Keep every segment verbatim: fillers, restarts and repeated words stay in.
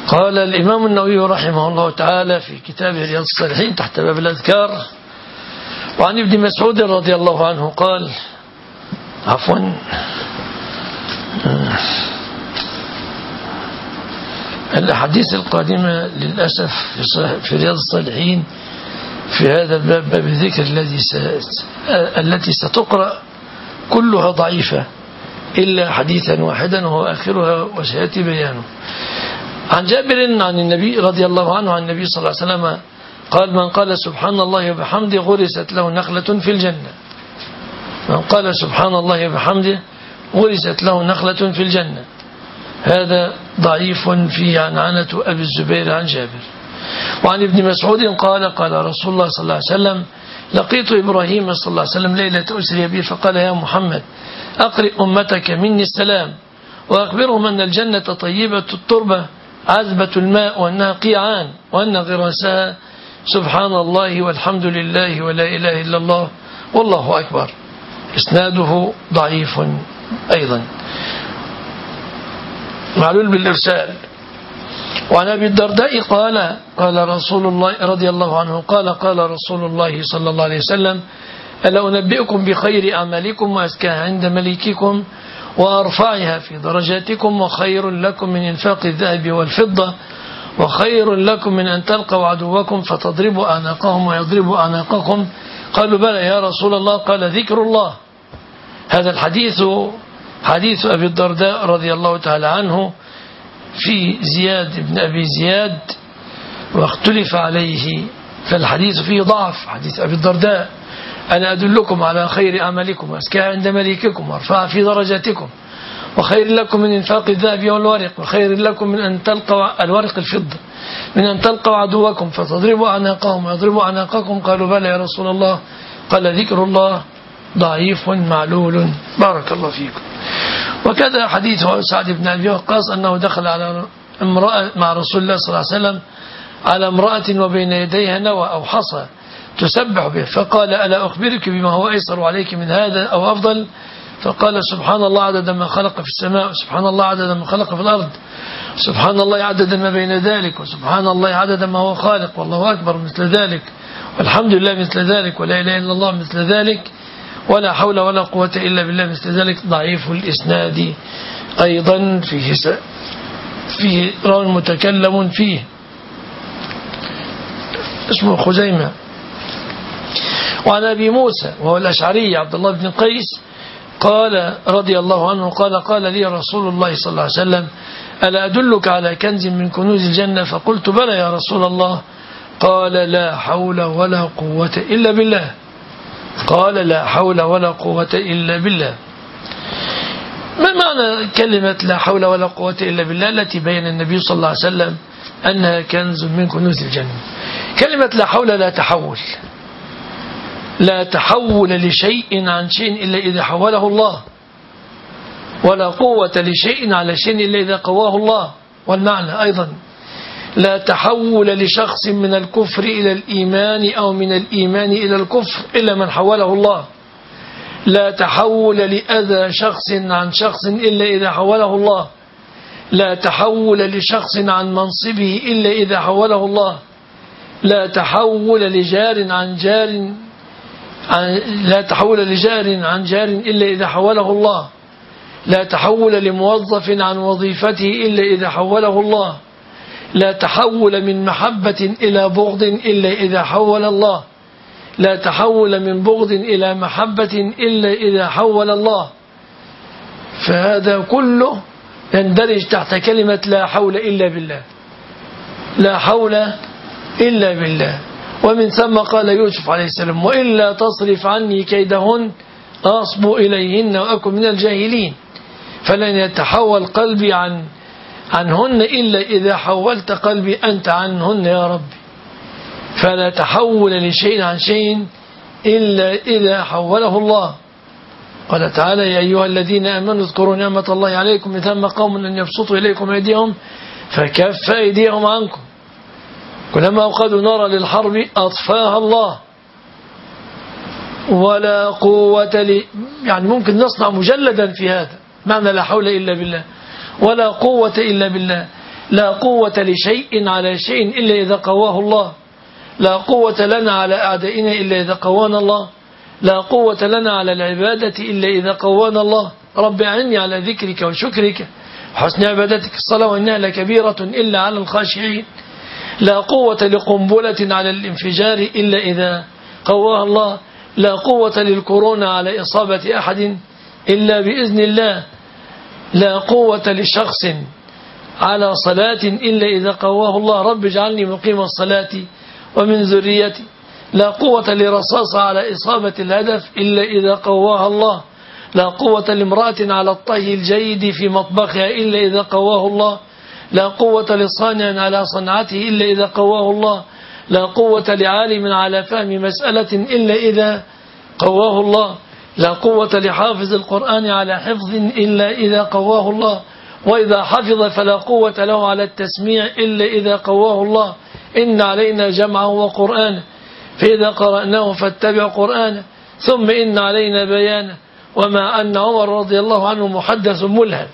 قال الإمام النووي رحمه الله تعالى في كتابه رياض الصالحين تحت باب الأذكار: وعن ابن مسعود رضي الله عنه قال عفوا الأحاديث القادمة للأسف في رياض الصالحين في هذا الباب باب الذكر الذي التي ستقرأ كلها ضعيفة إلا حديثا واحدا وهو آخرها وسيأتي بيانه. عن جابر عن النبي رضي الله عنه عن النبي صلى الله عليه وسلم قال: من قال سبحان الله وبحمده غرست له نخلة في الجنة. من قال سبحان الله وبحمده غرست له نخلة في الجنة. هذا ضعيف فيه عنعنة أبي الزبير عن جابر. وعن ابن مسعود قال: قال رسول الله صلى الله عليه وسلم: لقيت إبراهيم صلى الله عليه وسلم ليلة أسري به فقال: يا محمد أقرئ أمتك مني السلام وأخبرهم أن الجنة طيبة التربة عذبة الماء وأنها قيعان وأن غراسها سبحان الله والحمد لله ولا إله إلا الله والله أكبر. إسناده ضعيف أيضا معلول بالإرسال. وعن أبي الدرداء قال: قال رسول الله رضي الله عنه قال: قال رسول الله صلى الله عليه وسلم: ألا أنبئكم بخير أعمالكم وأزكاها عند مليككم وأرفعها في درجاتكم وخير لكم من إنفاق الذهب والفضة وخير لكم من أن تلقوا عدوكم فتضربوا أعناقهم ويضربوا أعناقكم؟ قالوا: بلى يا رسول الله. قال: ذكر الله. هذا الحديث حديث أبي الدرداء رضي الله تعالى عنه في زياد بن أبي زياد واختلف عليه، فالحديث فيه ضعف. حديث أبي الدرداء: أنا أدلكم على خير أعمالكم وأزكاها عند مليككم وارفعها في درجاتكم وخير لكم من إنفاق الذهب والورق وخير لكم من أن تلقوا الورق الفضة من أن تلقوا عدوكم فتضربوا أعناقهم ويضربوا أعناقكم. قالوا: بلى يا رسول الله. قال: ذكر الله. ضعيف معلول. بارك الله فيكم. وكذا حديث سعد بن أبي وقاص أنه دخل على امرأة مع رسول الله صلى الله عليه وسلم على امرأة وبين يديها نوى أو حصى تسبح به، فقال: ألا أخبرك بما هو أيسر عليك من هذا أو أفضل؟ فقال: سبحان الله عدد ما خلق في السماء وسبحان الله عدد ما خلق في الأرض سبحان الله عدد ما بين ذلك وسبحان الله عدد ما هو خالق والله أكبر مثل ذلك والحمد لله مثل ذلك ولا إله إلا الله مثل ذلك ولا حول ولا قوة إلا بالله مثل ذلك. ضعيف الإسناد أيضا فيه فيه راوي متكلم فيه اسمه خزيمة. وعن أبي موسى وهو الأشعري عبد الله بن قيس قال رضي الله عنه قال: قال لي رسول الله صلى الله عليه وسلم: ألا أدلك على كنز من كنوز الجنة؟ فقلت: بلى يا رسول الله. قال: لا حول ولا قوة إلا بالله. قال: لا حول ولا قوة إلا بالله. ما معنى كلمة لا حول ولا قوة إلا بالله التي بين النبي صلى الله عليه وسلم أنها كنز من كنوز الجنة؟ كلمة لا حول لا تحول لا تحول لشيء عن شيء إلا إذا حوله الله، ولا قوة لشيء على شيء إلا إذا قواه الله. والمعنى أيضا لا تحول لشخص من الكفر إلى الإيمان أو من الإيمان إلى الكفر إلا من حوله الله. لا تحول لأذى شخص عن شخص إلا إذا حوله الله. لا تحول لشخص عن منصبه إلا إذا حوله الله. لا تحول لجار عن جار عن لا تحول لجار عن جار إلا إذا حوله الله. لا تحول لموظف عن وظيفته إلا إذا حوله الله. لا تحول من محبة إلى بغض إلا إذا حول الله. لا تحول من بغض إلى محبة إلا إذا حول الله. فهذا كله يندرج تحت كلمة لا حول إلا بالله. لا حول إلا بالله. ومن ثم قال يوسف عليه السلام: وإلا تصرف عني كيدهن أصب إليهن وأكن من الجاهلين. فلن يتحول قلبي عن عنهن إلا إذا حولت قلبي أنت عنهن يا ربي. فلا تحول لشيء عن شيء إلا إذا حوله الله. قال تعالى: يا أيها الذين آمنوا اذكروا نعمة الله عليكم إذ هم قوم أن يبسطوا إليكم أيديهم فكف أيديهم عنكم كلما أوقدوا نارا للحرب أطفاها الله. ولا قوة لي يعني ممكن نصنع مجلدا في هذا معنى لا حول إلا بالله. ولا قوة إلا بالله. لا قوة لشيء على شيء إلا إذا قواه الله. لا قوة لنا على أعدائنا إلا إذا قوانا الله. لا قوة لنا على العبادة إلا إذا قوانا الله. رب أعني على ذكرك وشكرك وحسن عبادتك الصلاة وإنها لكبيرة إلا على الخاشعين. لا قوة لقنبلة على الانفجار إلا إذا قواها الله. لا قوة للكورونا على إصابة أحد إلا بإذن الله. لا قوة لشخص على صلاة إلا إذا قواه الله. رب اجعلني مقيم الصلاة ومن ذريتي. لا قوة لرصاصة على إصابة الهدف إلا إذا قواها الله. لا قوة لامرأة على الطهي الجيد في مطبخها إلا إذا قواه الله. لا قوة لصانع على صنعته إلا إذا قواه الله. لا قوة لعالم على فهم مسألة إلا إذا قواه الله. لا قوة لحافظ القرآن على حفظ إلا إذا قواه الله. وإذا حفظ فلا قوة له على التسميع إلا إذا قواه الله. إن علينا جمعه وقرآنه فإذا قرأناه فاتبع قرآنه ثم إن علينا بيانه. وما أن عمر رضي الله عنه محدث ملهم،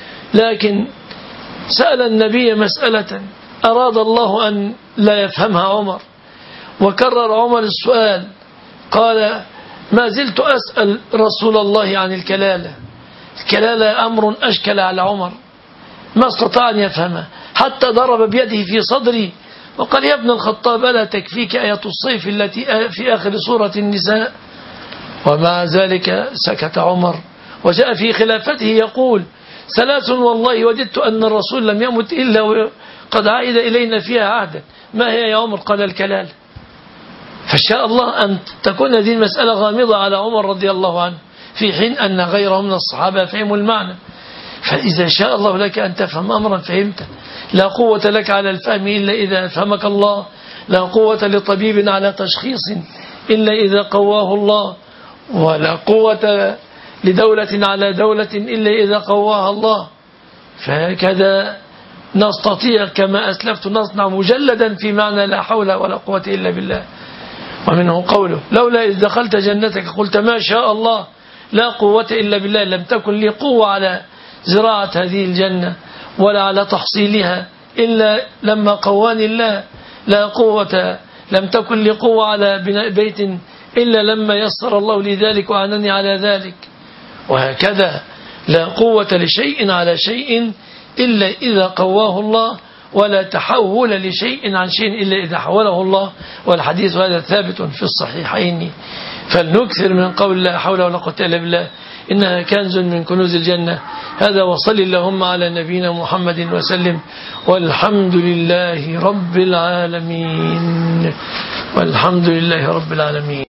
لكن سأل النبي مسألة أراد الله أن لا يفهمها عمر، وكرر عمر السؤال، قال ما زلت أسأل رسول الله عن الكلالة. الكلالة أمر أشكل على عمر ما استطاع أن يفهمها، حتى ضرب بيده في صدري وقال يا ابن الخطاب ألا تكفيك آية الصيف التي في آخر سورة النساء؟ ومع ذلك سكت عمر. وجاء في خلافته يقول ثلاث والله وددت أن الرسول لم يمت إلا وقد عائد إلينا فيها عهدا. ما هي يا عمر؟ قال الكلال. فشاء الله أن تكون هذه المسألة غامضة على عمر رضي الله عنه، في حين أن غيره من الصحابة فهموا المعنى. فإذا شاء الله لك أن تفهم أمرا فهمته. لا قوة لك على الفهم إلا إذا أفهمك الله. لا قوة لطبيب على تشخيص إلا إذا قواه الله. ولا قوة لدولة على دولة إلا إذا قواها الله. فهكذا نستطيع كما أسلفت نصنع مجلدا في معنى لا حول ولا قوة إلا بالله. ومنه قوله لولا إذ دخلت جنتك قلت ما شاء الله لا قوة إلا بالله. لم تكن لي قوة على زراعة هذه الجنة ولا على تحصيلها إلا لما قواني الله. لا قوة لم تكن لي قوة على بناء بيت إلا لما يسر الله لي ذلك وعنني على ذلك. وهكذا لا قوة لشيء على شيء إلا إذا قواه الله. ولا تحول لشيء عن شيء إلا إذا حوله الله. والحديث هذا ثابت في الصحيحين. فلنكثر من قول لا حول ولا قوة إلا بالله، إنها كنز من كنوز الجنة. هذا وصل اللهم على نبينا محمد وسلم، والحمد لله رب العالمين. والحمد لله رب العالمين.